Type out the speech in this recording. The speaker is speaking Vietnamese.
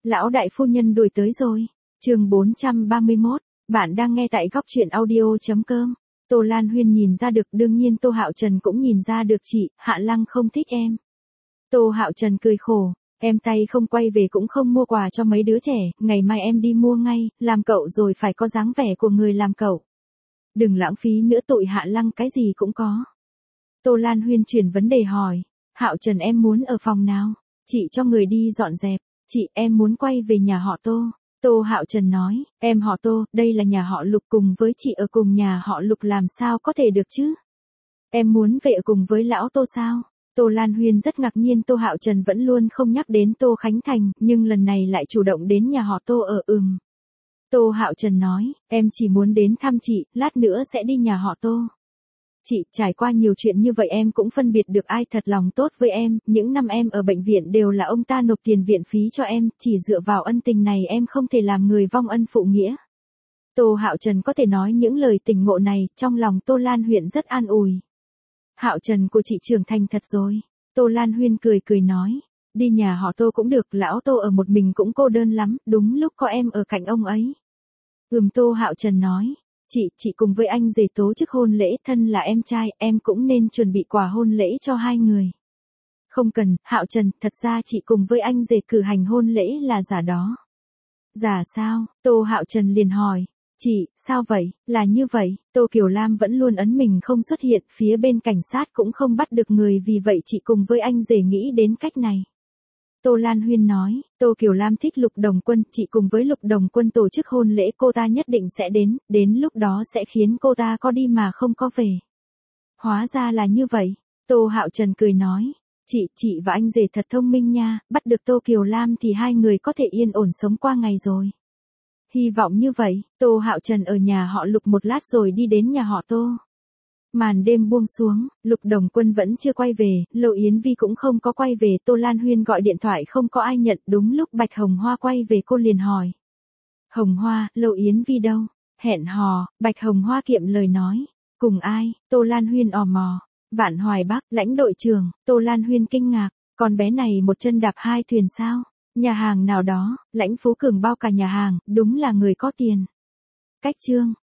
Lão đại phu nhân đuổi tới rồi. Chương 431, bạn đang nghe tại góc truyện audio.com. Tô Lan Huyên nhìn ra được, đương nhiên Tô Hạo Trần cũng nhìn ra được chị, Hạ Lăng không thích em. Tô Hạo Trần cười khổ, em tay không quay về cũng không mua quà cho mấy đứa trẻ, ngày mai em đi mua ngay, làm cậu rồi phải có dáng vẻ của người làm cậu. Đừng lãng phí nữa, tụi Hạ Lăng cái gì cũng có. Tô Lan Huyên chuyển vấn đề hỏi, Hạo Trần em muốn ở phòng nào? Chị cho người đi dọn dẹp. Chị, em muốn quay về nhà họ Tô. Tô Hạo Trần nói, em họ Tô, đây là nhà họ Lục, cùng với chị ở cùng nhà họ Lục làm sao có thể được chứ? Em muốn về ở cùng với lão Tô sao? Tô Lan Huyên rất ngạc nhiên, Tô Hạo Trần vẫn luôn không nhắc đến Tô Khánh Thành, nhưng lần này lại chủ động đến nhà họ Tô ở. Tô Hạo Trần nói, em chỉ muốn đến thăm chị, lát nữa sẽ đi nhà họ Tô. Chị, trải qua nhiều chuyện như vậy em cũng phân biệt được ai thật lòng tốt với em, những năm em ở bệnh viện đều là ông ta nộp tiền viện phí cho em, chỉ dựa vào ân tình này em không thể làm người vong ân phụ nghĩa. Tô Hạo Trần có thể nói những lời tình ngộ này, trong lòng Tô Lan Huyên rất an ủi. Hạo Trần của chị trưởng thành thật rồi. Tô Lan Huyên cười cười nói, đi nhà họ Tô cũng được, lão Tô ở một mình cũng cô đơn lắm, đúng lúc có em ở cạnh ông ấy. Tô Hạo Trần nói. Chị cùng với anh rể tổ chức hôn lễ, thân là em trai, em cũng nên chuẩn bị quà hôn lễ cho hai người. Không cần, Hạo Trần, thật ra chị cùng với anh rể cử hành hôn lễ là giả đó. Giả sao? Tô Hạo Trần liền hỏi. Chị, sao vậy? Là như vậy, Tô Kiều Lam vẫn luôn ấn mình không xuất hiện, phía bên cảnh sát cũng không bắt được người, vì vậy chị cùng với anh rể nghĩ đến cách này. Tô Lan Huyên nói, Tô Kiều Lam thích Lục Đồng Quân, chị cùng với Lục Đồng Quân tổ chức hôn lễ, cô ta nhất định sẽ đến lúc đó sẽ khiến cô ta có đi mà không có về. Hóa ra là như vậy. Tô Hạo Trần cười nói, chị và anh rể thật thông minh nha, bắt được Tô Kiều Lam thì hai người có thể yên ổn sống qua ngày rồi. Hy vọng như vậy. Tô Hạo Trần ở nhà họ Lục một lát rồi đi đến nhà họ Tô. Màn đêm buông xuống, Lục Đồng Quân vẫn chưa quay về, Lộ Yến Vi cũng không có quay về, Tô Lan Huyên gọi điện thoại không có ai nhận, đúng lúc Bạch Hồng Hoa quay về cô liền hỏi. Hồng Hoa, Lộ Yến Vi đâu? Hẹn hò, Bạch Hồng Hoa kiệm lời nói. Cùng ai? Tô Lan Huyên ò mò. Vạn Hoài Bắc, lãnh đội trưởng. Tô Lan Huyên kinh ngạc, con bé này một chân đạp hai thuyền sao? Nhà hàng nào đó, Lãnh Phú Cường bao cả nhà hàng, đúng là người có tiền. Cách chương.